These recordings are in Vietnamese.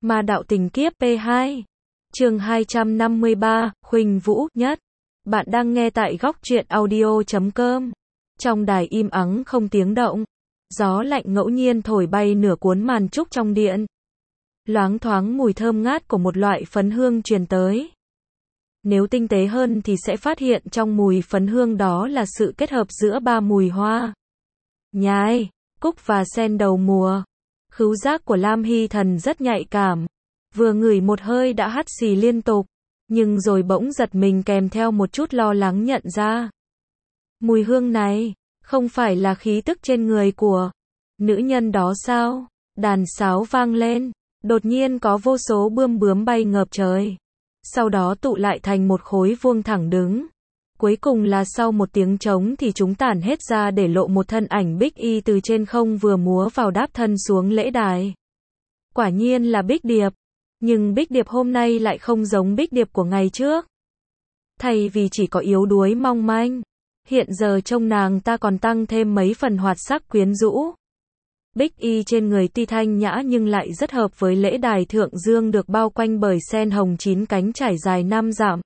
Ma đạo tình kiếp P2. Chương 253, Huỳnh Vũ nhất. Bạn đang nghe tại góc truyện audio.com. Trong đài im ắng không tiếng động. Gió lạnh ngẫu nhiên thổi bay nửa cuốn màn trúc trong điện. Loáng thoáng mùi thơm ngát của một loại phấn hương truyền tới. Nếu tinh tế hơn thì sẽ phát hiện trong mùi phấn hương đó là sự kết hợp giữa ba mùi hoa: nhài, cúc và sen đầu mùa. Khứu giác của Lam Hy Thần rất nhạy cảm. Vừa ngửi một hơi đã hắt xì liên tục. Nhưng rồi bỗng giật mình kèm theo một chút lo lắng nhận ra. Mùi hương này, không phải là khí tức trên người của nữ nhân đó sao? Đàn sáo vang lên. Đột nhiên có vô số bươm bướm bay ngập trời. Sau đó tụ lại thành một khối vuông thẳng đứng. Cuối cùng là sau một tiếng trống thì chúng tản hết ra để lộ một thân ảnh Bích Y từ trên không vừa múa vào đáp thân xuống lễ đài. Quả nhiên là Bích Điệp. Nhưng Bích Điệp hôm nay lại không giống Bích Điệp của ngày trước. Thay vì chỉ có yếu đuối mong manh, hiện giờ trông nàng ta còn tăng thêm mấy phần hoạt sắc quyến rũ. Bích Y trên người tuy thanh nhã nhưng lại rất hợp với lễ đài thượng dương được bao quanh bởi sen hồng 9 cánh trải dài 5 dặm.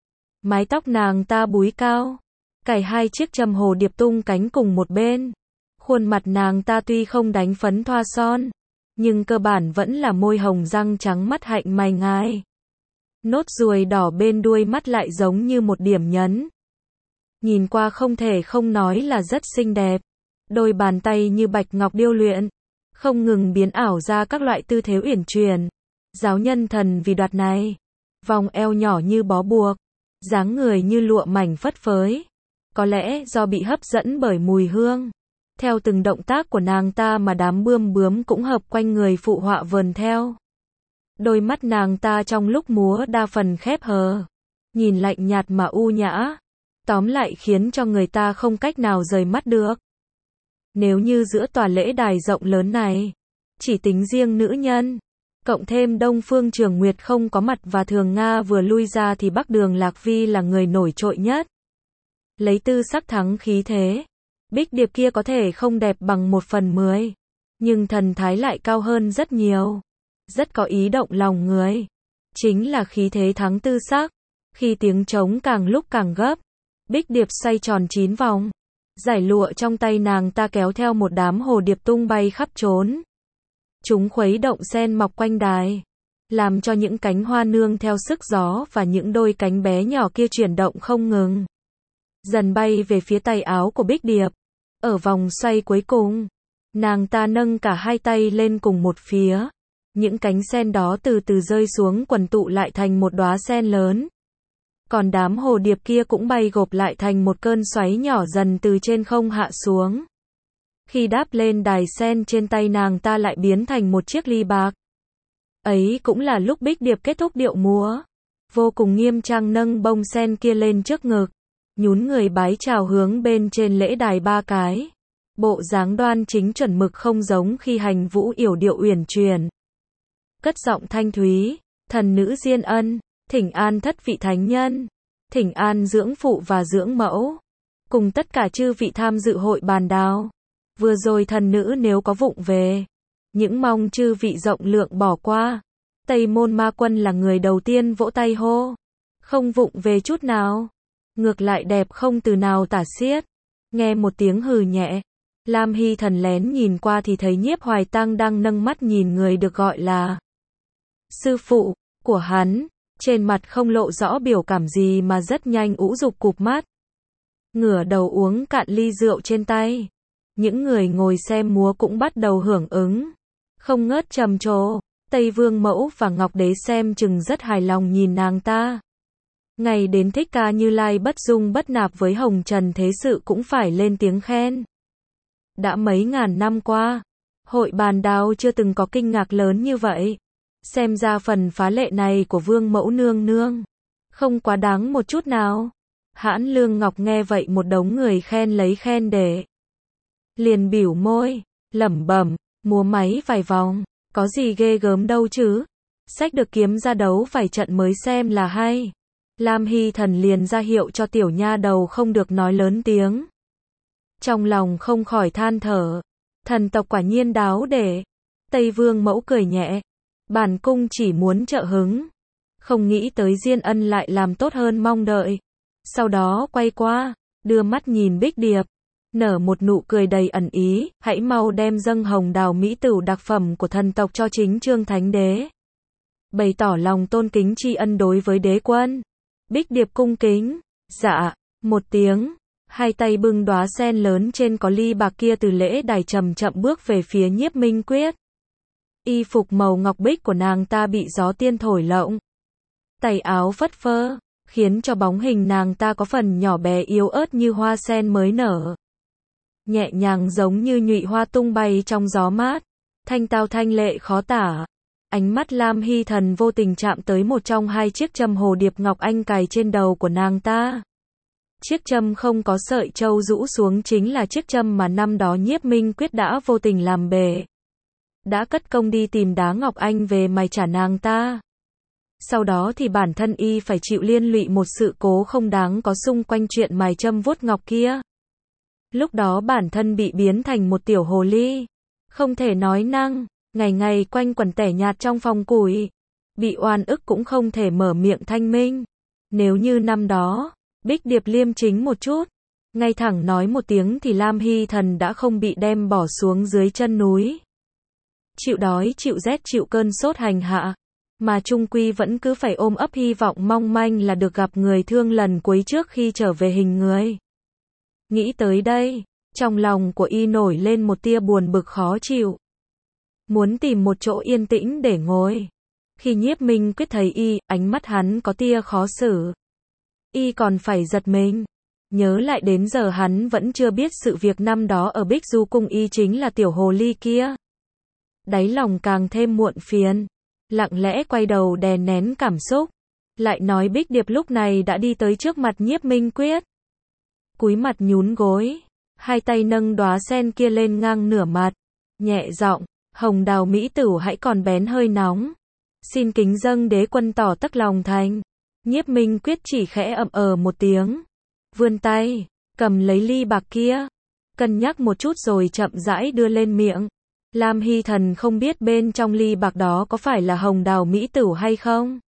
Mái tóc nàng ta búi cao, cài 2 chiếc trầm hồ điệp tung cánh cùng một bên. Khuôn mặt nàng ta tuy không đánh phấn thoa son, nhưng cơ bản vẫn là môi hồng răng trắng mắt hạnh mày ngài. Nốt ruồi đỏ bên đuôi mắt lại giống như một điểm nhấn. Nhìn qua không thể không nói là rất xinh đẹp. Đôi bàn tay như bạch ngọc điêu luyện, không ngừng biến ảo ra các loại tư thế uyển chuyển. Giáo nhân thần vì đoạt này. Vòng eo nhỏ như bó buộc, dáng người như lụa mảnh phất phới. Có lẽ do bị hấp dẫn bởi mùi hương. Theo từng động tác của nàng ta mà đám bươm bướm cũng hợp quanh người phụ họa vờn theo. Đôi mắt nàng ta trong lúc múa đa phần khép hờ, nhìn lạnh nhạt mà u nhã. Tóm lại khiến cho người ta không cách nào rời mắt được. Nếu như giữa tòa lễ đài rộng lớn này, chỉ tính riêng nữ nhân, cộng thêm Đông Phương Trường Nguyệt không có mặt và Thường Nga vừa lui ra thì Bắc Đường Lạc Vi là người nổi trội nhất. Lấy tư sắc thắng khí thế, Bích Điệp kia có thể không đẹp bằng 1/10, nhưng thần thái lại cao hơn rất nhiều, rất có ý động lòng người. Chính là khí thế thắng tư sắc. Khi tiếng trống càng lúc càng gấp, Bích Điệp xoay tròn 9 vòng. Giải lụa trong tay nàng ta kéo theo một đám hồ điệp tung bay khắp trốn. Chúng khuấy động sen mọc quanh đài, làm cho những cánh hoa nương theo sức gió và những đôi cánh bé nhỏ kia chuyển động không ngừng. Dần bay về phía tay áo của Bích Điệp. Ở vòng xoay cuối cùng, nàng ta nâng cả hai tay lên cùng một phía. Những cánh sen đó từ từ rơi xuống quần tụ lại thành một đóa sen lớn. Còn đám hồ điệp kia cũng bay gộp lại thành một cơn xoáy nhỏ dần từ trên không hạ xuống. Khi đáp lên đài sen trên tay nàng ta lại biến thành một chiếc ly bạc. Ấy cũng là lúc Bích Điệp kết thúc điệu múa. Vô cùng nghiêm trang nâng bông sen kia lên trước ngực. Nhún người bái chào hướng bên trên lễ đài 3 cái. Bộ dáng đoan chính chuẩn mực không giống khi hành vũ yểu điệu uyển chuyển. Cất giọng thanh thúy, thần nữ Diên Ân, thỉnh an thất vị thánh nhân, thỉnh an dưỡng phụ và dưỡng mẫu, cùng tất cả chư vị tham dự hội bàn đào. Vừa rồi thần nữ nếu có vụng về, những mong chư vị rộng lượng bỏ qua. Tây Môn Ma Quân là người đầu tiên vỗ tay hô. Không vụng về chút nào. Ngược lại đẹp không từ nào tả xiết. Nghe một tiếng hừ nhẹ, Lam Hy Thần lén nhìn qua thì thấy Nhiếp Hoài Tăng đang nâng mắt nhìn người được gọi là sư phụ của hắn. Trên mặt không lộ rõ biểu cảm gì mà rất nhanh ủ dục cụp mắt. Ngửa đầu uống cạn ly rượu trên tay. Những người ngồi xem múa cũng bắt đầu hưởng ứng. Không ngớt trầm trồ. Tây Vương Mẫu và Ngọc Đế xem chừng rất hài lòng nhìn nàng ta. Ngày đến Thích Ca Như Lai bất dung bất nạp với Hồng Trần Thế Sự cũng phải lên tiếng khen. Đã mấy ngàn năm qua, hội bàn đào chưa từng có kinh ngạc lớn như vậy. Xem ra phần phá lệ này của Vương Mẫu nương nương không quá đáng một chút nào. Hãn Lương Ngọc nghe vậy một đống người khen lấy khen để. Liền bỉu môi, lẩm bẩm, múa máy vài vòng, có gì ghê gớm đâu chứ. Xách được kiếm ra đấu vài trận mới xem là hay. Lam Hy Thần liền ra hiệu cho tiểu nha đầu không được nói lớn tiếng. Trong lòng không khỏi than thở, thần tộc quả nhiên đáo để. Tây Vương Mẫu cười nhẹ, Bản cung chỉ muốn trợ hứng. Không nghĩ tới Diên Ân lại làm tốt hơn mong đợi. Sau đó quay qua, đưa mắt nhìn Bích Điệp, nở một nụ cười đầy ẩn ý, hãy mau đem dâng hồng đào mỹ tửu đặc phẩm của thần tộc cho chính Trương Thánh Đế. Bày tỏ lòng tôn kính tri ân đối với đế quân. Bích Điệp cung kính, dạ, một tiếng, hai tay bưng đóa sen lớn trên có ly bạc kia từ lễ đài chậm chậm bước về phía Nhiếp Minh Quyết. Y phục màu ngọc bích của nàng ta bị gió tiên thổi lộng. Tay áo phất phơ, khiến cho bóng hình nàng ta có phần nhỏ bé yếu ớt như hoa sen mới nở. Nhẹ nhàng giống như nhụy hoa tung bay trong gió mát, thanh tao thanh lệ khó tả. Ánh mắt Lam Hy Thần vô tình chạm tới một trong hai chiếc châm hồ điệp ngọc anh cài trên đầu của nàng ta. Chiếc châm không có sợi châu rũ xuống chính là chiếc châm mà năm đó Nhiếp Minh Quyết đã vô tình làm bể. Đã cất công đi tìm đá ngọc anh về mài trả nàng ta. Sau đó thì bản thân y phải chịu liên lụy một sự cố không đáng có xung quanh chuyện mài châm vuốt ngọc kia. Lúc đó bản thân bị biến thành một tiểu hồ ly, không thể nói năng, ngày ngày quanh quẩn tẻ nhạt trong phòng củi, bị oan ức cũng không thể mở miệng thanh minh. Nếu như năm đó, Bích Điệp liêm chính một chút, ngay thẳng nói một tiếng thì Lam Hy Thần đã không bị đem bỏ xuống dưới chân núi. Chịu đói, chịu rét, chịu cơn sốt hành hạ, mà chung quy vẫn cứ phải ôm ấp hy vọng mong manh là được gặp người thương lần cuối trước khi trở về hình người. Nghĩ tới đây, trong lòng của y nổi lên một tia buồn bực khó chịu. Muốn tìm một chỗ yên tĩnh để ngồi. Khi Nhiếp Minh Quyết thấy y, ánh mắt hắn có tia khó xử. Y còn phải giật mình. Nhớ lại đến giờ hắn vẫn chưa biết sự việc năm đó ở Bích Du Cung y chính là tiểu hồ ly kia. Đáy lòng càng thêm muộn phiền. Lặng lẽ quay đầu đè nén cảm xúc. Lại nói Bích Điệp lúc này đã đi tới trước mặt Nhiếp Minh Quyết. Cúi mặt nhún gối. Hai tay nâng đóa sen kia lên ngang nửa mặt. Nhẹ giọng, hồng đào mỹ tửu hãy còn bén hơi nóng. Xin kính dâng đế quân tỏ tất lòng thành. Nhiếp Minh Quyết chỉ khẽ một tiếng. Vươn tay, cầm lấy ly bạc kia. Cân nhắc một chút rồi chậm rãi đưa lên miệng. Lam Hy Thần không biết bên trong ly bạc đó có phải là hồng đào mỹ tửu hay không.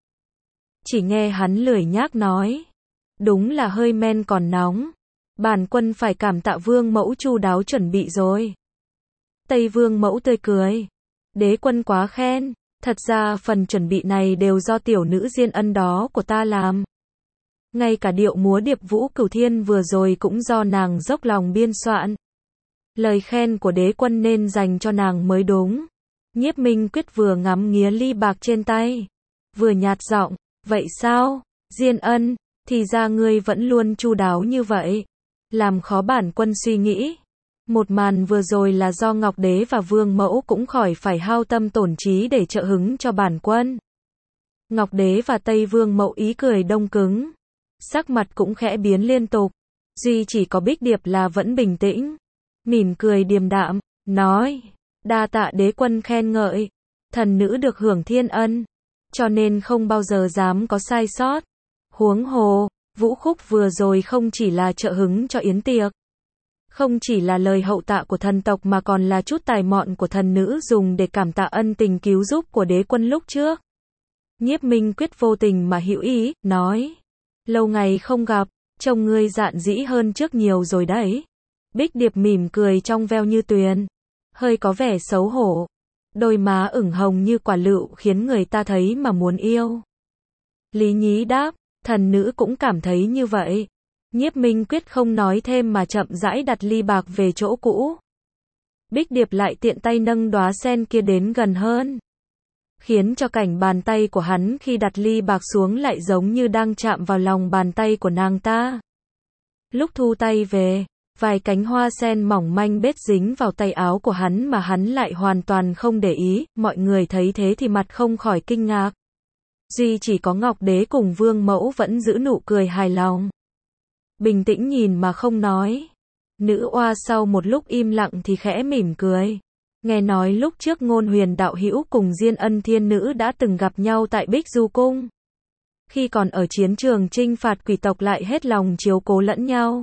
Chỉ nghe hắn lười nhác nói. Đúng là hơi men còn nóng. Bản quân phải cảm tạ Vương mẫu chu đáo chuẩn bị rồi. Tây Vương mẫu tươi cười. Đế quân quá khen. Thật ra phần chuẩn bị này đều do tiểu nữ Diên Ân đó của ta làm. Ngay cả điệu múa điệp vũ cửu thiên vừa rồi cũng do nàng dốc lòng biên soạn. Lời khen của đế quân nên dành cho nàng mới đúng. Nhiếp Minh Quyết vừa ngắm nghía ly bạc trên tay, vừa nhạt giọng, vậy sao, Diên Ân, thì ra ngươi vẫn luôn chu đáo như vậy. Làm khó bản quân suy nghĩ. Một màn vừa rồi là do Ngọc Đế và Vương Mẫu cũng khỏi phải hao tâm tổn trí để trợ hứng cho bản quân. Ngọc Đế và Tây Vương Mẫu ý cười đông cứng. Sắc mặt cũng khẽ biến liên tục. Duy chỉ có Bích Điệp là vẫn bình tĩnh. Mỉm cười điềm đạm, nói, đa tạ đế quân khen ngợi. Thần nữ được hưởng thiên ân, cho nên không bao giờ dám có sai sót. Huống hồ, vũ khúc vừa rồi không chỉ là trợ hứng cho yến tiệc. Không chỉ là lời hậu tạ của thần tộc mà còn là chút tài mọn của thần nữ dùng để cảm tạ ân tình cứu giúp của đế quân lúc trước. Nhiếp Minh Quyết vô tình mà hữu ý, nói, lâu ngày không gặp, trông ngươi dạn dĩ hơn trước nhiều rồi đấy. Bích Điệp mỉm cười trong veo như tuyền, hơi có vẻ xấu hổ. Đôi má ửng hồng như quả lựu khiến người ta thấy mà muốn yêu. Lý Nhí đáp, thần nữ cũng cảm thấy như vậy. Nhiếp Minh Quyết không nói thêm mà chậm rãi đặt ly bạc về chỗ cũ. Bích Điệp lại tiện tay nâng đóa sen kia đến gần hơn, khiến cho cảnh bàn tay của hắn khi đặt ly bạc xuống lại giống như đang chạm vào lòng bàn tay của nàng ta. Lúc thu tay về, vài cánh hoa sen mỏng manh bết dính vào tay áo của hắn mà hắn lại hoàn toàn không để ý. Mọi người thấy thế thì mặt không khỏi kinh ngạc. Duy chỉ có Ngọc Đế cùng Vương Mẫu vẫn giữ nụ cười hài lòng, bình tĩnh nhìn mà không nói. Nữ oa sau một lúc im lặng thì khẽ mỉm cười. Nghe nói lúc trước Ngôn Huyền đạo hữu cùng Diên Ân thiên nữ đã từng gặp nhau tại Bích Du Cung. Khi còn ở chiến trường chinh phạt quỷ tộc lại hết lòng chiếu cố lẫn nhau.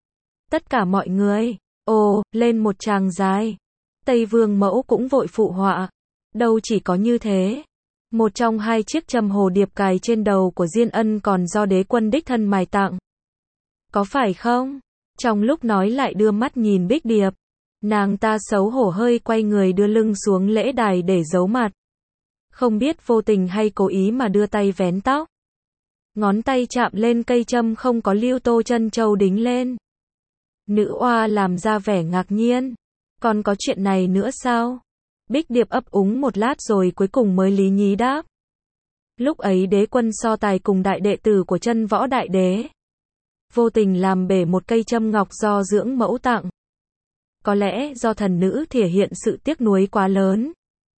Tất cả mọi người, lên một tràng dài. Tây Vương Mẫu cũng vội phụ họa. Đâu chỉ có như thế, Một trong hai chiếc trầm hồ điệp cài trên đầu của Diên Ân còn do đế quân đích thân mài tặng. Có phải không? Trong lúc nói lại đưa mắt nhìn Bích Điệp. Nàng ta xấu hổ hơi quay người đưa lưng xuống lễ đài để giấu mặt. Không biết vô tình hay cố ý mà đưa tay vén tóc. Ngón tay chạm lên cây châm không có lưu tô chân châu đính lên. Nữ oa làm ra vẻ ngạc nhiên. Còn có chuyện này nữa sao? Bích Điệp ấp úng một lát rồi cuối cùng mới lý nhí đáp. Lúc ấy đế quân so tài cùng đại đệ tử của chân võ đại đế. Vô tình làm bể một cây châm ngọc do dưỡng mẫu tặng. Có lẽ do thần nữ thể hiện sự tiếc nuối quá lớn.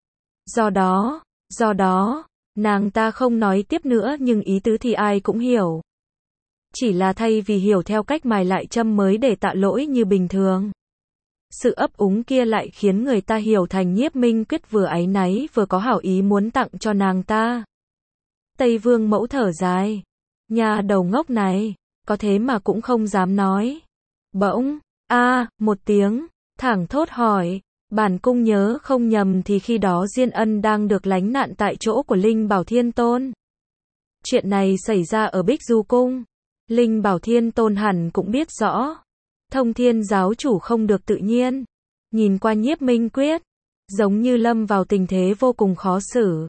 Do đó, nàng ta không nói tiếp nữa nhưng ý tứ thì ai cũng hiểu. Chỉ là thay vì hiểu theo cách mài lại châm mới để tạ lỗi như bình thường. Sự ấp úng kia lại khiến người ta hiểu thành Nhiếp Minh Quyết vừa áy náy vừa có hảo ý muốn tặng cho nàng ta. Tây Vương mẫu thở dài. Nhà đầu ngốc này, có thế mà cũng không dám nói. Bỗng, một tiếng, thẳng thốt hỏi, bản cung nhớ không nhầm thì khi đó Diên Ân đang được lánh nạn tại chỗ của Linh Bảo Thiên Tôn. Chuyện này xảy ra ở Bích Du Cung. Linh Bảo Thiên Tôn hẳn cũng biết rõ. Thông Thiên giáo chủ không được tự nhiên. Nhìn qua Nhiếp Minh Quyết, giống như lâm vào tình thế vô cùng khó xử.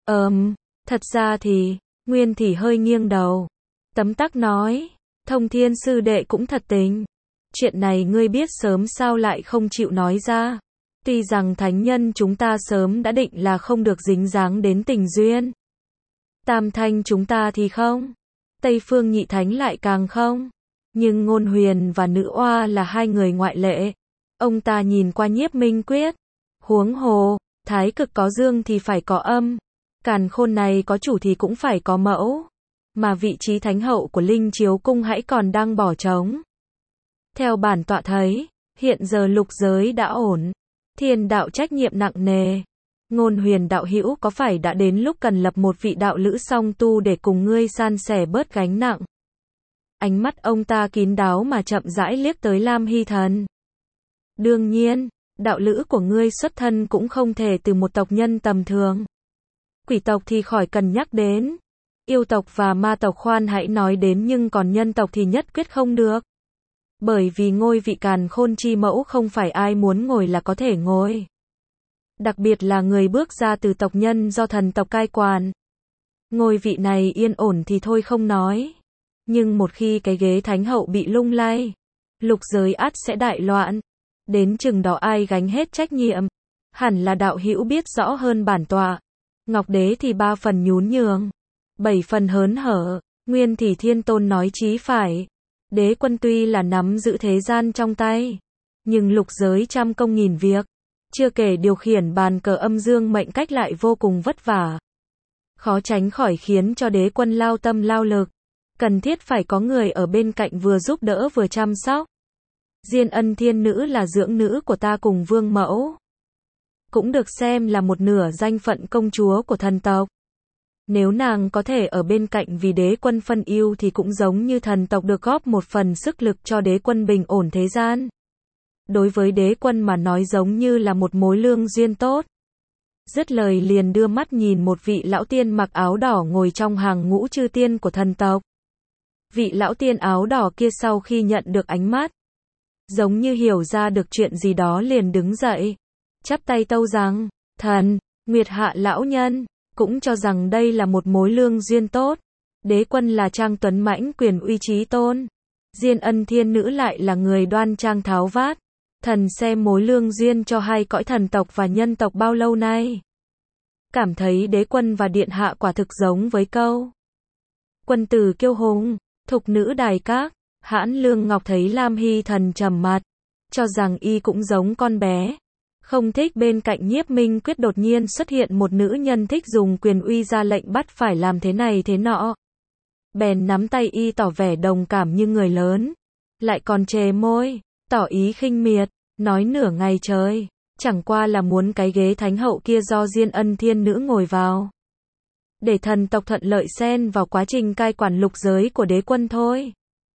Thật ra thì, Nguyên thì hơi nghiêng đầu. Tấm tắc nói, Thông Thiên sư đệ cũng thật tình. Chuyện này ngươi biết sớm sao lại không chịu nói ra. Tuy rằng thánh nhân chúng ta sớm đã định là không được dính dáng đến tình duyên. Tam thanh chúng ta thì không. Tây phương nhị thánh lại càng không. Nhưng Ngôn Huyền và Nữ Oa là hai người ngoại lệ. Ông ta nhìn qua Nhiếp Minh Quyết. Huống hồ, thái cực có dương thì phải có âm. Càn khôn này có chủ thì cũng phải có mẫu. Mà vị trí thánh hậu của Linh Chiếu Cung hãy còn đang bỏ trống. Theo bản tọa thấy, hiện giờ lục giới đã ổn. Thiên đạo trách nhiệm nặng nề. Ngôn Huyền đạo hữu có phải đã đến lúc cần lập một vị đạo lữ song tu để cùng ngươi san sẻ bớt gánh nặng? Ánh mắt ông ta kín đáo mà chậm rãi liếc tới Lam Hy Thần. Đương nhiên, đạo lữ của ngươi xuất thân cũng không thể từ một tộc nhân tầm thường. Quỷ tộc thì khỏi cần nhắc đến. Yêu tộc và ma tộc khoan hãy nói đến nhưng còn nhân tộc thì nhất quyết không được. Bởi vì ngôi vị càn khôn chi mẫu không phải ai muốn ngồi là có thể ngồi. Đặc biệt là người bước ra từ tộc nhân do thần tộc cai quản. Ngôi vị này yên ổn thì thôi không nói. Nhưng một khi cái ghế thánh hậu bị lung lay, lục giới ắt sẽ đại loạn. Đến chừng đó ai gánh hết trách nhiệm? Hẳn là đạo hữu biết rõ hơn bản tọa. Ngọc Đế thì 3 phần nhún nhường, 7 phần hớn hở. Nguyên thì Thiên Tôn nói chí phải. Đế quân tuy là nắm giữ thế gian trong tay, nhưng lục giới trăm công nghìn việc. Chưa kể điều khiển bàn cờ âm dương mệnh cách lại vô cùng vất vả. Khó tránh khỏi khiến cho đế quân lao tâm lao lực. Cần thiết phải có người ở bên cạnh vừa giúp đỡ vừa chăm sóc. Diên Ân thiên nữ là dưỡng nữ của ta cùng vương mẫu. Cũng được xem là một nửa danh phận công chúa của thần tộc. Nếu nàng có thể ở bên cạnh vì đế quân phân ưu thì cũng giống như thần tộc được góp một phần sức lực cho đế quân bình ổn thế gian. Đối với đế quân mà nói giống như là một mối lương duyên tốt. Dứt lời liền đưa mắt nhìn một vị lão tiên mặc áo đỏ ngồi trong hàng ngũ chư tiên của thần tộc. Vị lão tiên áo đỏ kia sau khi nhận được ánh mắt, giống như hiểu ra được chuyện gì đó liền đứng dậy, chắp tay tâu rằng, thần, Nguyệt Hạ lão nhân, cũng cho rằng đây là một mối lương duyên tốt. Đế quân là trang tuấn mãnh quyền uy chí tôn. Diên Ân thiên nữ lại là người đoan trang tháo vát. Thần xem mối lương duyên cho hai cõi thần tộc và nhân tộc bao lâu nay. Cảm thấy đế quân và điện hạ quả thực giống với câu quân tử kiêu hùng, thục nữ đài các. Hãn Lương Ngọc thấy Lam Hy Thần trầm mặt, cho rằng y cũng giống con bé. Không thích bên cạnh Nhiếp Minh Quyết đột nhiên xuất hiện một nữ nhân thích dùng quyền uy ra lệnh bắt phải làm thế này thế nọ. Bèn nắm tay y tỏ vẻ đồng cảm như người lớn. Lại còn chề môi, tỏ ý khinh miệt, nói nửa ngày trời. Chẳng qua là muốn cái ghế thánh hậu kia do Diên Ân thiên nữ ngồi vào. Để thần tộc thuận lợi xen vào quá trình cai quản lục giới của đế quân thôi.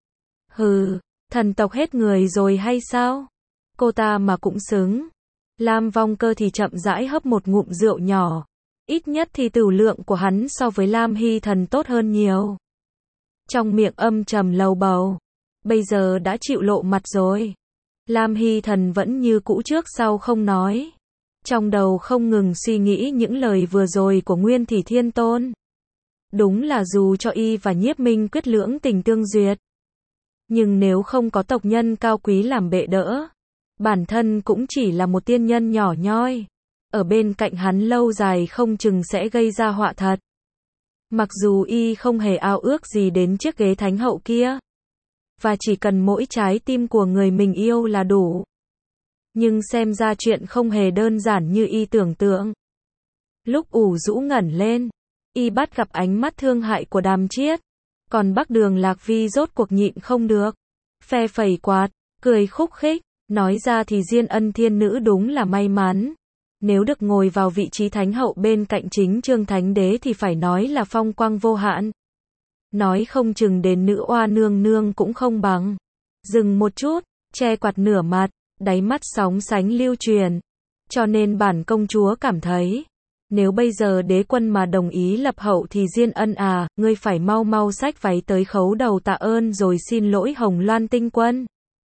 Hừ, thần tộc hết người rồi hay sao? Cô ta mà cũng xứng. Lam Vong Cơ thì chậm rãi hấp một ngụm rượu nhỏ. Ít nhất thì tửu lượng của hắn so với Lam Hy Thần tốt hơn nhiều. Trong miệng âm trầm lầu bầu. Bây giờ đã chịu lộ mặt rồi. Lam Hy Thần vẫn như cũ trước sau không nói. Trong đầu không ngừng suy nghĩ những lời vừa rồi của Nguyên Thủy Thiên Tôn. Đúng là dù cho y và Nhiếp Minh Quyết lưỡng tình tương duyệt. Nhưng nếu không có tộc nhân cao quý làm bệ đỡ, bản thân cũng chỉ là một tiên nhân nhỏ nhoi. Ở bên cạnh hắn lâu dài không chừng sẽ gây ra họa thật. Mặc dù y không hề ao ước gì đến chiếc ghế thánh hậu kia. Và chỉ cần mỗi trái tim của người mình yêu là đủ. Nhưng xem ra chuyện không hề đơn giản như y tưởng tượng. Lúc ủ rũ ngẩng lên, y bắt gặp ánh mắt thương hại của Đàm Chiết. Còn Bắc Đường Lạc Vi rốt cuộc nhịn không được. Phe phẩy quạt, cười khúc khích, nói ra thì Diên Ân Thiên Nữ đúng là may mắn. Nếu được ngồi vào vị trí thánh hậu bên cạnh chính Trương Thánh Đế thì phải nói là phong quang vô hạn. Nói không chừng đến nữ oa nương nương cũng không bằng. Dừng một chút, che quạt nửa mặt, đáy mắt sóng sánh lưu truyền. Cho nên bản công chúa cảm thấy, nếu bây giờ đế quân mà đồng ý lập hậu thì Diên Ân à, ngươi phải mau mau xách váy tới khấu đầu tạ ơn rồi xin lỗi Hồng Loan Tinh Quân.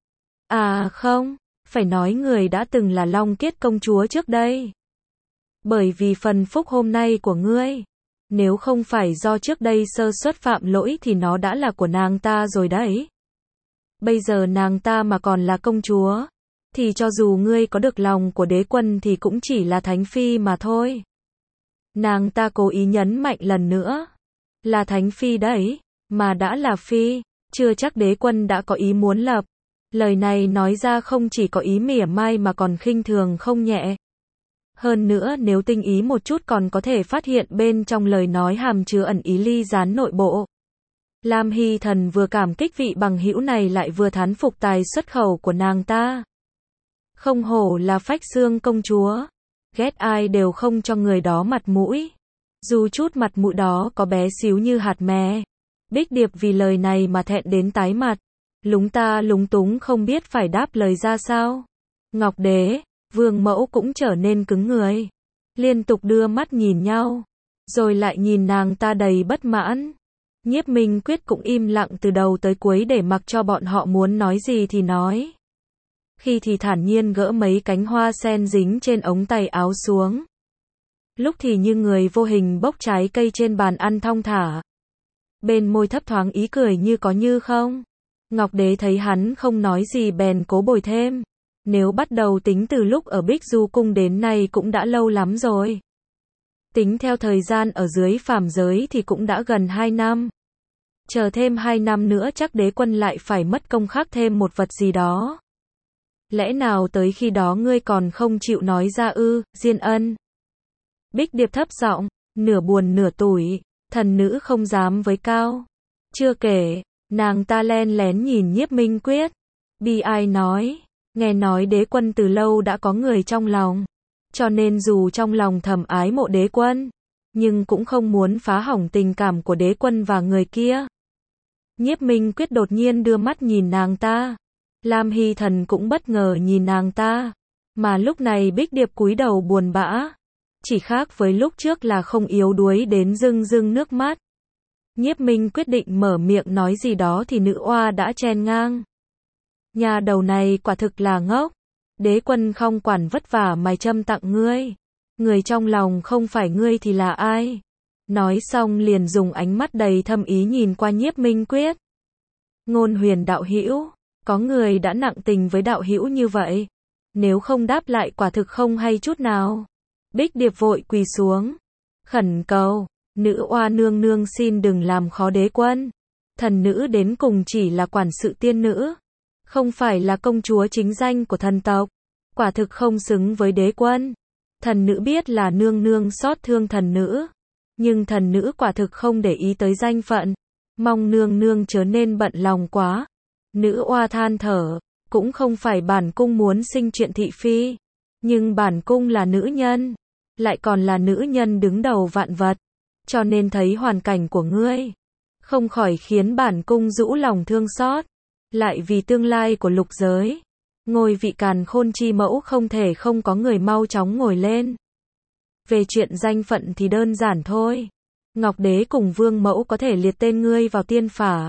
À không, phải nói người đã từng là Long Kiết công chúa trước đây. Bởi vì phần phúc hôm nay của ngươi, nếu không phải do trước đây sơ suất phạm lỗi thì nó đã là của nàng ta rồi đấy. Bây giờ nàng ta mà còn là công chúa, thì cho dù ngươi có được lòng của đế quân thì cũng chỉ là thánh phi mà thôi. Nàng ta cố ý nhấn mạnh lần nữa, là thánh phi đấy, mà đã là phi, chưa chắc đế quân đã có ý muốn lập. Lời này nói ra không chỉ có ý mỉa mai mà còn khinh thường không nhẹ. Hơn nữa nếu tinh ý một chút còn có thể phát hiện bên trong lời nói hàm chứa ẩn ý ly gián nội bộ. Lam Hy Thần vừa cảm kích vị bằng hữu này lại vừa thán phục tài xuất khẩu của nàng ta. Không hổ là phách xương công chúa. Ghét ai đều không cho người đó mặt mũi. Dù chút mặt mũi đó có bé xíu như hạt mè. Bích Điệp vì lời này mà thẹn đến tái mặt. Lúng túng không biết phải đáp lời ra sao. Ngọc Đế, Vương Mẫu cũng trở nên cứng người. Liên tục đưa mắt nhìn nhau. Rồi lại nhìn nàng ta đầy bất mãn. Nhiếp Minh Quyết cũng im lặng từ đầu tới cuối để mặc cho bọn họ muốn nói gì thì nói. Khi thì thản nhiên gỡ mấy cánh hoa sen dính trên ống tay áo xuống. Lúc thì như người vô hình bốc trái cây trên bàn ăn thong thả. Bên môi thấp thoáng ý cười như có như không. Ngọc Đế thấy hắn không nói gì bèn cố bồi thêm. Nếu bắt đầu tính từ lúc ở Bích Du Cung đến nay cũng đã lâu lắm rồi. Tính theo thời gian ở dưới phàm giới thì cũng đã gần 2 năm. Chờ thêm 2 năm nữa chắc đế quân lại phải mất công khắc thêm một vật gì đó. Lẽ nào tới khi đó ngươi còn không chịu nói ra ư, Diên Ân? Bích Điệp thấp giọng, nửa buồn nửa tủi, thần nữ không dám với cao. Chưa kể, nàng ta len lén nhìn Nhiếp Minh Quyết. Bi ai nói, nghe nói đế quân từ lâu đã có người trong lòng. Cho nên dù trong lòng thầm ái mộ đế quân, nhưng cũng không muốn phá hỏng tình cảm của đế quân và người kia. Nhiếp Minh Quyết đột nhiên đưa mắt nhìn nàng ta. Lam Hy Thần cũng bất ngờ nhìn nàng ta. Mà lúc này Bích Điệp cúi đầu buồn bã. Chỉ khác với lúc trước là không yếu đuối đến rưng rưng nước mắt. Nhiếp Minh quyết định mở miệng nói gì đó thì nữ oa đã chen ngang. Nhà đầu này quả thực là ngốc. Đế quân không quản vất vả mài châm tặng ngươi. Người trong lòng không phải ngươi thì là ai? Nói xong liền dùng ánh mắt đầy thâm ý nhìn qua Nhiếp Minh Quyết. Ngôn Huyền đạo hữu, có người đã nặng tình với đạo hữu như vậy. Nếu không đáp lại quả thực không hay chút nào. Bích Điệp vội quỳ xuống. Khẩn cầu, nữ oa nương nương xin đừng làm khó đế quân. Thần nữ đến cùng chỉ là quản sự tiên nữ. Không phải là công chúa chính danh của thần tộc. Quả thực không xứng với đế quân. Thần nữ biết là nương nương xót thương thần nữ. Nhưng thần nữ quả thực không để ý tới danh phận. Mong nương nương chớ nên bận lòng quá. Nữ oa than thở. Cũng không phải bản cung muốn sinh chuyện thị phi. Nhưng bản cung là nữ nhân. Lại còn là nữ nhân đứng đầu vạn vật. Cho nên thấy hoàn cảnh của ngươi. Không khỏi khiến bản cung rũ lòng thương xót. Lại vì tương lai của lục giới. Ngôi vị càn khôn chi mẫu không thể không có người mau chóng ngồi lên. Về chuyện danh phận thì đơn giản thôi. Ngọc Đế cùng Vương Mẫu có thể liệt tên ngươi vào tiên phả.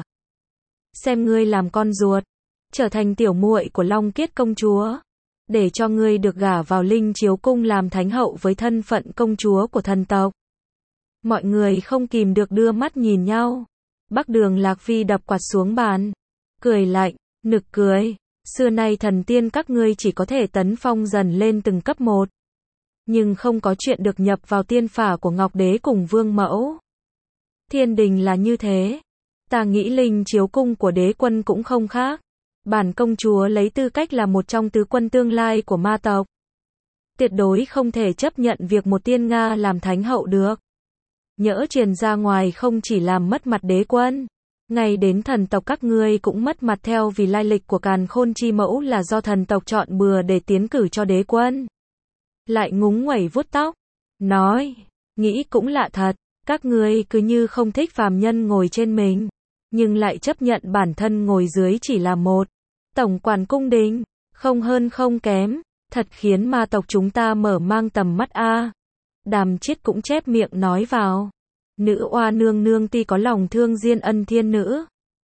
Xem ngươi làm con ruột, trở thành tiểu muội của Long Kiết công chúa, để cho ngươi được gả vào Linh Chiếu cung làm thánh hậu với thân phận công chúa của thần tộc. Mọi người không kìm được đưa mắt nhìn nhau. Bắc Đường Lạc Phi đập quạt xuống bàn, cười lạnh, nực cười. Xưa nay thần tiên các ngươi chỉ có thể tấn phong dần lên từng cấp một, nhưng không có chuyện được nhập vào tiên phả của Ngọc Đế cùng Vương Mẫu. Thiên đình là như thế. Ta nghĩ Linh Chiếu cung của đế quân cũng không khác. Bản công chúa lấy tư cách là một trong tứ quân tương lai của ma tộc, tuyệt đối không thể chấp nhận việc một tiên Nga làm thánh hậu được. Nhỡ truyền ra ngoài không chỉ làm mất mặt đế quân, ngay đến thần tộc các ngươi cũng mất mặt theo, vì lai lịch của Càn Khôn chi mẫu là do thần tộc chọn bừa để tiến cử cho đế quân. Lại ngúng nguẩy vuốt tóc, nói, nghĩ cũng lạ thật, các ngươi cứ như không thích phàm nhân ngồi trên mình, nhưng lại chấp nhận bản thân ngồi dưới chỉ là một tổng quản cung đình, không hơn không kém, thật khiến ma tộc chúng ta mở mang tầm mắt a. Đàm Chiết cũng chép miệng nói vào. Nữ oa nương nương tuy có lòng thương Diên Ân thiên nữ,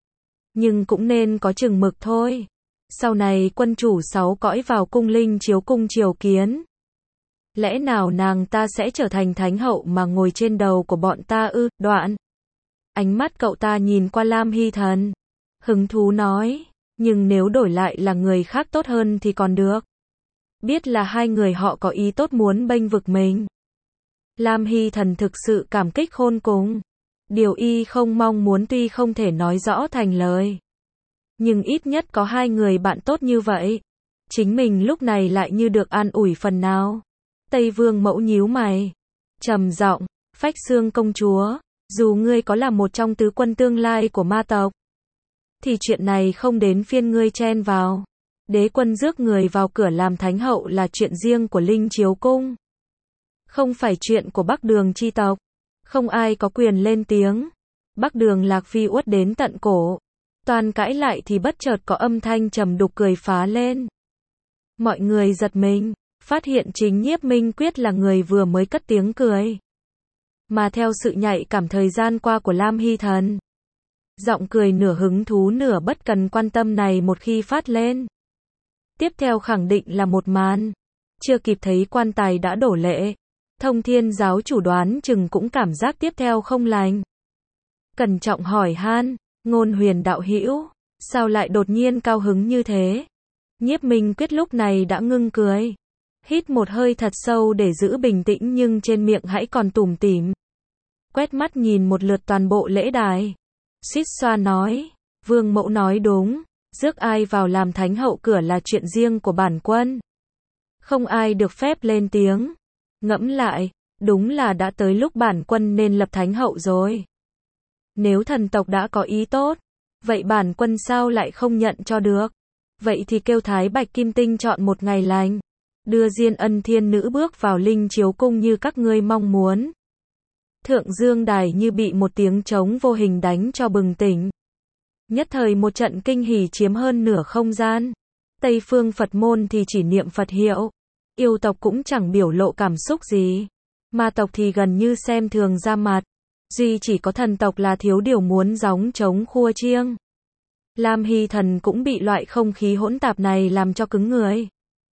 nhưng cũng nên có chừng mực thôi. Sau này quân chủ sáu cõi vào cung Linh Chiếu cung triều kiến, lẽ nào nàng ta sẽ trở thành thánh hậu mà ngồi trên đầu của bọn ta ư? Đoạn. Ánh mắt cậu ta nhìn qua Lam Hy Thần, hứng thú nói, nhưng nếu đổi lại là người khác tốt hơn thì còn được. Biết là hai người họ có ý tốt muốn bênh vực mình. Lam Hy Thần thực sự cảm kích khôn cùng. Điều y không mong muốn tuy không thể nói rõ thành lời, nhưng ít nhất có hai người bạn tốt như vậy, chính mình lúc này lại như được an ủi phần nào. Tây Vương Mẫu nhíu mày, trầm giọng, Phách Xương công chúa, dù ngươi có là một trong tứ quân tương lai của ma tộc, thì chuyện này không đến phiên ngươi chen vào. Đế quân rước người vào cửa làm thánh hậu là chuyện riêng của Linh Chiếu cung, không phải chuyện của Bắc Đường chi tộc. Không ai có quyền lên tiếng. Bắc Đường Lạc Phi uất đến tận cổ, toàn cãi lại thì bất chợt có âm thanh trầm đục cười phá lên. Mọi người giật mình, phát hiện chính Nhiếp Minh Quyết là người vừa mới cất tiếng cười. Mà theo sự nhạy cảm thời gian qua của Lam Hy Thần, giọng cười nửa hứng thú nửa bất cần quan tâm này một khi phát lên, tiếp theo khẳng định là một màn chưa kịp thấy quan tài đã đổ lệ. Thông Thiên giáo chủ đoán chừng cũng cảm giác tiếp theo không lành, cẩn trọng hỏi han, Ngôn Huyền đạo hữu, sao lại đột nhiên cao hứng như thế? Nhiếp Minh Quyết lúc này đã ngưng cười, hít một hơi thật sâu để giữ bình tĩnh, nhưng trên miệng hãy còn tủm tỉm, quét mắt nhìn một lượt toàn bộ lễ đài, suýt xoa nói, Vương Mẫu nói đúng, rước ai vào làm thánh hậu cửa là chuyện riêng của bản quân, không ai được phép lên tiếng. Ngẫm lại, đúng là đã tới lúc bản quân nên lập thánh hậu rồi. Nếu thần tộc đã có ý tốt, vậy bản quân sao lại không nhận cho được? Vậy thì kêu Thái Bạch Kim Tinh chọn một ngày lành, đưa Diên Ân thiên nữ bước vào Linh Chiếu cung như các ngươi mong muốn. Thượng Dương đài như bị một tiếng trống vô hình đánh cho bừng tỉnh. Nhất thời một trận kinh hỉ chiếm hơn nửa không gian. Tây phương Phật môn thì chỉ niệm Phật hiệu, yêu tộc cũng chẳng biểu lộ cảm xúc gì, ma tộc thì gần như xem thường ra mặt, duy chỉ có thần tộc là thiếu điều muốn gióng trống khua chiêng. Lam Hy Thần cũng bị loại không khí hỗn tạp này làm cho cứng người.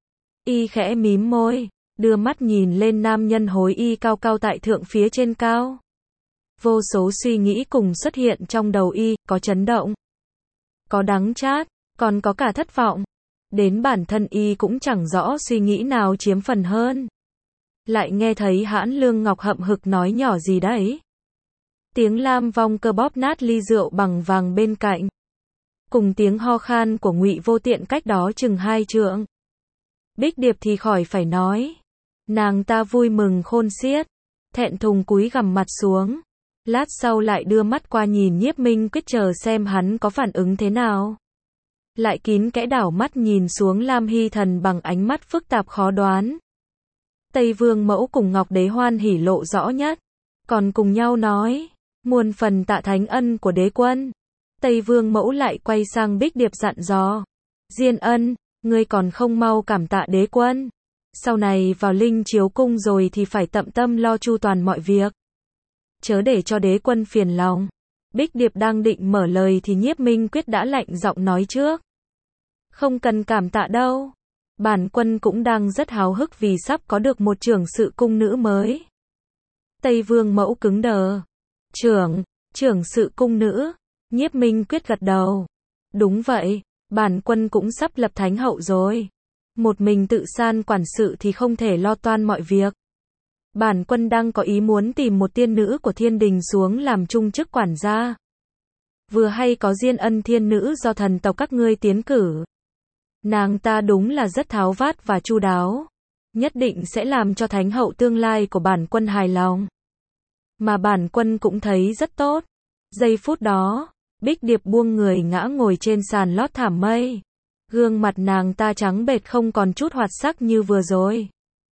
Y khẽ mím môi, đưa mắt nhìn lên nam nhân hối y cao cao tại thượng phía trên cao. Vô số suy nghĩ cùng xuất hiện trong đầu y, có chấn động, có đắng chát, còn có cả thất vọng. Đến bản thân y cũng chẳng rõ suy nghĩ nào chiếm phần hơn. Lại nghe thấy Hãn Lương Ngọc hậm hực nói nhỏ gì đấy. Tiếng Lam Vong Cơ bóp nát ly rượu bằng vàng bên cạnh, cùng tiếng ho khan của Ngụy Vô Tiện cách đó chừng 2 trượng. Bích Điệp thì khỏi phải nói, nàng ta vui mừng khôn xiết, thẹn thùng cúi gằm mặt xuống, lát sau lại đưa mắt qua nhìn Nhiếp Minh Quyết chờ xem hắn có phản ứng thế nào. Lại kín kẽ đảo mắt nhìn xuống Lam Hy Thần bằng ánh mắt phức tạp khó đoán. Tây Vương Mẫu cùng Ngọc Đế hoan hỉ lộ rõ nhất, còn cùng nhau nói, muôn phần tạ thánh ân của đế quân. Tây Vương Mẫu lại quay sang Bích Điệp dặn dò, Diên Ân, ngươi còn không mau cảm tạ đế quân. Sau này vào Linh Chiếu cung rồi thì phải tận tâm lo chu toàn mọi việc. Chớ để cho đế quân phiền lòng. Bích Điệp đang định mở lời thì Nhiếp Minh Quyết đã lạnh giọng nói trước. Không cần cảm tạ đâu. Bản quân cũng đang rất háo hức vì sắp có được một trưởng sự cung nữ mới. Tây Vương Mẫu cứng đờ. Trưởng sự cung nữ. Nhiếp Minh Quyết gật đầu. Đúng vậy, bản quân cũng sắp lập thánh hậu rồi. Một mình tự san quản sự thì không thể lo toan mọi việc. Bản quân đang có ý muốn tìm một tiên nữ của thiên đình xuống làm trung chức quản gia. Vừa hay có Diên Ân thiên nữ do thần tộc các ngươi tiến cử. Nàng ta đúng là rất tháo vát và chu đáo. Nhất định sẽ làm cho thánh hậu tương lai của bản quân hài lòng. Mà bản quân cũng thấy rất tốt. Giây phút đó, Bích Điệp buông người ngã ngồi trên sàn lót thảm mây. Gương mặt nàng ta trắng bệch không còn chút hoạt sắc như vừa rồi.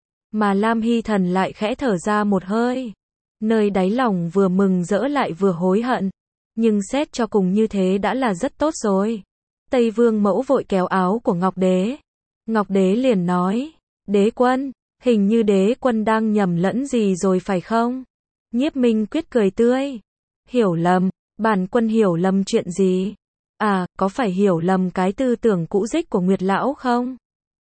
Mà Lam Hy Thần lại khẽ thở ra một hơi. Nơi đáy lòng vừa mừng rỡ lại vừa hối hận. Nhưng xét cho cùng như thế đã là rất tốt rồi. Tây Vương Mẫu vội kéo áo của Ngọc Đế. Ngọc Đế liền nói. Đế quân, hình như đế quân đang nhầm lẫn gì rồi phải không? Nhiếp Minh Quyết cười tươi. Hiểu lầm, bản quân hiểu lầm chuyện gì? À, có phải hiểu lầm cái tư tưởng cũ dích của Nguyệt Lão không?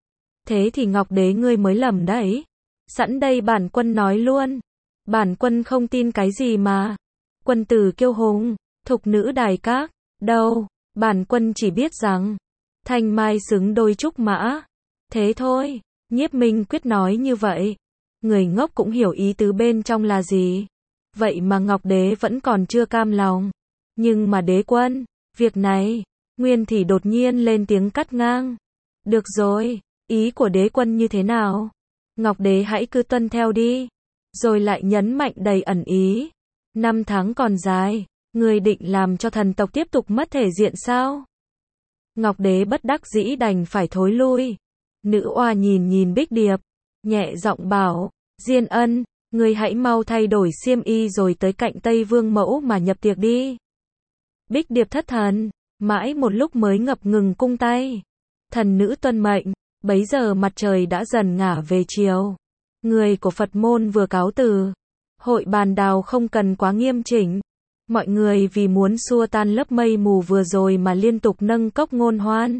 Thế thì Ngọc Đế ngươi mới lầm đấy. Sẵn đây bản quân nói luôn. Bản quân không tin cái gì mà. Quân tử kiêu hùng, thục nữ đài các. Đâu, bản quân chỉ biết rằng thanh mai xứng đôi trúc mã. Thế thôi, Nhiếp Minh Quyết nói như vậy. Người ngốc cũng hiểu ý tứ bên trong là gì. Vậy mà Ngọc Đế vẫn còn chưa cam lòng. Nhưng mà đế quân, việc này, Nguyên Thị đột nhiên lên tiếng cắt ngang. Được rồi, ý của đế quân như thế nào? Ngọc Đế hãy cứ tuân theo đi. Rồi lại nhấn mạnh đầy ẩn ý. 5 tháng còn dài, người định làm cho thần tộc tiếp tục mất thể diện sao? Ngọc Đế bất đắc dĩ đành phải thối lui. Nữ oa nhìn Bích Điệp, nhẹ giọng bảo, Diên Ân, người hãy mau thay đổi xiêm y rồi tới cạnh Tây Vương Mẫu mà nhập tiệc đi. Bích Điệp thất thần, mãi một lúc mới ngập ngừng cung tay. Thần nữ tuân mệnh. Bấy giờ mặt trời đã dần ngả về chiều. Người của Phật môn vừa cáo từ. Hội bàn đào không cần quá nghiêm chỉnh. Mọi người vì muốn xua tan lớp mây mù vừa rồi mà liên tục nâng cốc ngôn hoan.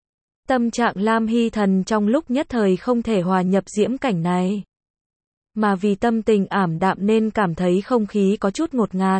Tâm trạng Lam Hy Thần trong lúc nhất thời không thể hòa nhập diễm cảnh này. Mà vì tâm tình ảm đạm nên cảm thấy không khí có chút ngột ngạt.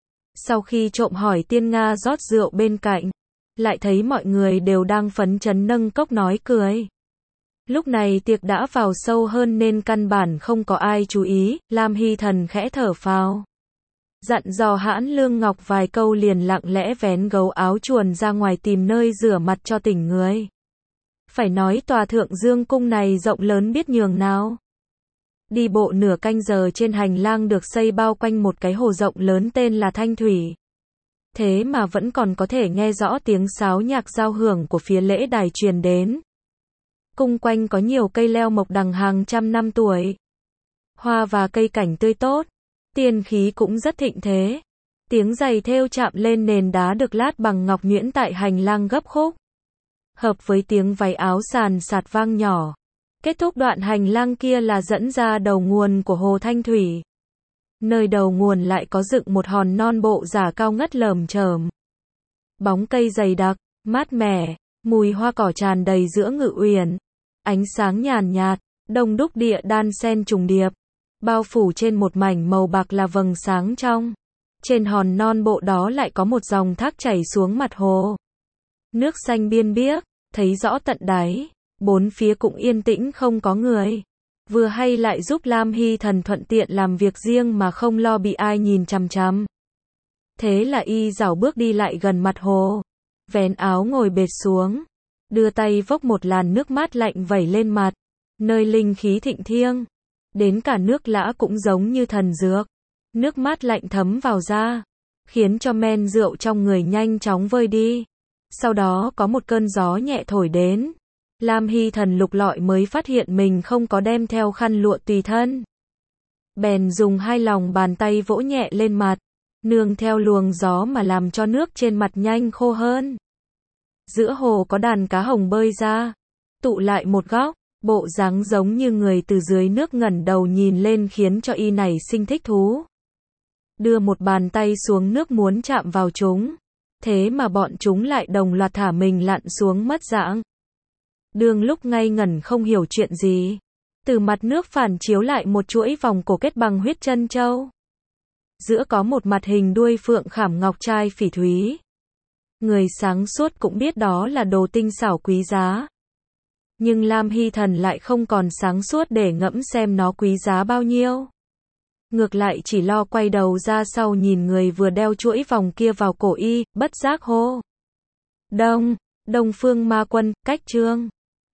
Sau khi trộm hỏi Tiên Nga rót rượu bên cạnh, lại thấy mọi người đều đang phấn chấn nâng cốc nói cười. Lúc này tiệc đã vào sâu hơn nên căn bản không có ai chú ý, Lam Hy Thần khẽ thở phào. Dặn dò Hãn Lương Ngọc vài câu liền lặng lẽ vén gấu áo chuồn ra ngoài tìm nơi rửa mặt cho tỉnh người. Phải nói tòa Thượng Dương cung này rộng lớn biết nhường nào. Đi bộ nửa canh giờ trên hành lang được xây bao quanh một cái hồ rộng lớn tên là Thanh Thủy. Thế mà vẫn còn có thể nghe rõ tiếng sáo nhạc giao hưởng của phía lễ đài truyền đến. Cung quanh có nhiều cây leo mộc đằng hàng trăm năm tuổi. Hoa và cây cảnh tươi tốt. Tiên khí cũng rất thịnh thế. Tiếng giày thêu chạm lên nền đá được lát bằng ngọc nhuyễn tại hành lang gấp khúc. Hợp với tiếng váy áo sàn sạt vang nhỏ. Kết thúc đoạn hành lang kia là dẫn ra đầu nguồn của hồ Thanh Thủy. Nơi đầu nguồn lại có dựng một hòn non bộ giả cao ngất lởm chởm. Bóng cây dày đặc, mát mẻ, mùi hoa cỏ tràn đầy giữa ngự uyển. Ánh sáng nhàn nhạt, đông đúc địa đan sen trùng điệp. Bao phủ trên một mảnh màu bạc là vầng sáng trong. Trên hòn non bộ đó lại có một dòng thác chảy xuống mặt hồ. Nước xanh biên biếc, thấy rõ tận đáy. Bốn phía cũng yên tĩnh không có người. Vừa hay lại giúp Lam Hy Thần thuận tiện làm việc riêng mà không lo bị ai nhìn chằm chằm. Thế là y dảo bước đi lại gần mặt hồ. Vén áo ngồi bệt xuống. Đưa tay vốc một làn nước mát lạnh vẩy lên mặt. Nơi linh khí thịnh thiêng. Đến cả nước lã cũng giống như thần dược. Nước mát lạnh thấm vào da. Khiến cho men rượu trong người nhanh chóng vơi đi. Sau đó có một cơn gió nhẹ thổi đến. Lam Hy Thần lục lọi mới phát hiện mình không có đem theo khăn lụa tùy thân. Bèn dùng hai lòng bàn tay vỗ nhẹ lên mặt. Nương theo luồng gió mà làm cho nước trên mặt nhanh khô hơn. Giữa hồ có đàn cá hồng bơi ra. Tụ lại một góc. Bộ dáng giống như người từ dưới nước ngẩng đầu nhìn lên khiến cho y nảy sinh thích thú. Đưa một bàn tay xuống nước muốn chạm vào chúng. Thế mà bọn chúng lại đồng loạt thả mình lặn xuống mất dạng. Đường lúc ngây ngẩn không hiểu chuyện gì. Từ mặt nước phản chiếu lại một chuỗi vòng cổ kết bằng huyết chân châu. Giữa có một mặt hình đuôi phượng khảm ngọc trai phỉ thúy. Người sáng suốt cũng biết đó là đồ tinh xảo quý giá. Nhưng Lam Hy Thần lại không còn sáng suốt để ngẫm xem nó quý giá bao nhiêu. Ngược lại chỉ lo quay đầu ra sau nhìn người vừa đeo chuỗi vòng kia vào cổ y, bất giác hô. Đông Phương Ma Quân, cách Trương.